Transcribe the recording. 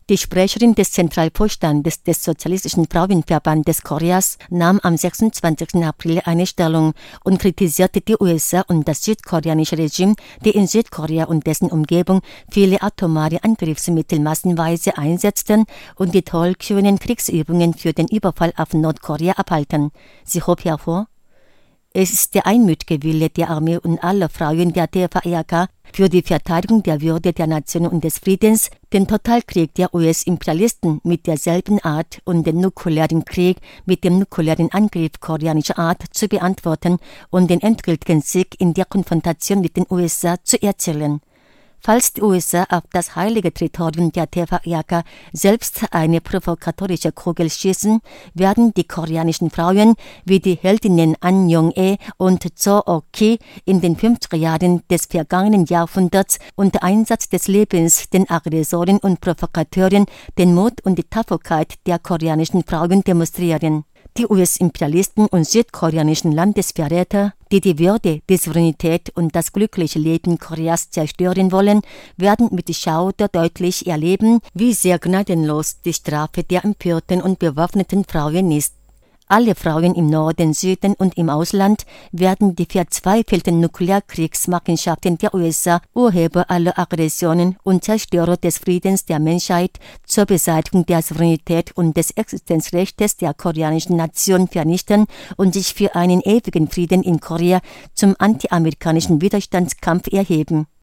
Die Sprecherin des Zentralvorstandes des Sozialistischen Frauenverbandes Koreas nahm am 26. April eine Stellung und kritisierte die USA und das südkoreanische Regime, die in Südkorea und dessen Umgebung viele atomare Angriffsmittel massenweise einsetzten und die tollkühnen Kriegsübungen für den Überfall auf Nordkorea abhalten. Sie hob hervor: Es ist der einmütige Wille der Armee und aller Frauen der TVRK für die Verteidigung der Würde der Nation und des Friedens, den Totalkrieg der US-Imperialisten mit derselben Art und den nuklearen Krieg mit dem nuklearen Angriff koreanischer Art zu beantworten und den endgültigen Sieg in der Konfrontation mit den USA zu erzielen. Falls die USA auf das heilige Territorium der TVRK selbst eine provokatorische Kugel schießen, werden die koreanischen Frauen wie die Heldinnen An Yong-e und Cho Ok-ki in den 50er Jahren des vergangenen Jahrhunderts unter Einsatz des Lebens den Aggressoren und Provokateuren den Mut und die Tapferkeit der koreanischen Frauen demonstrieren. Die US-Imperialisten und südkoreanischen Landesverräter, die die Würde, die Souveränität und das glückliche Leben Koreas zerstören wollen, werden mit Schauder deutlich erleben, wie sehr gnadenlos die Strafe der empörten und bewaffneten Frauen ist. Alle Frauen im Norden, Süden und im Ausland werden die verzweifelten Nuklearkriegsmachenschaften der USA, Urheber aller Aggressionen und Zerstörer des Friedens der Menschheit, zur Beseitigung der Souveränität und des Existenzrechts der koreanischen Nation vernichten und sich für einen ewigen Frieden in Korea zum antiamerikanischen Widerstandskampf erheben.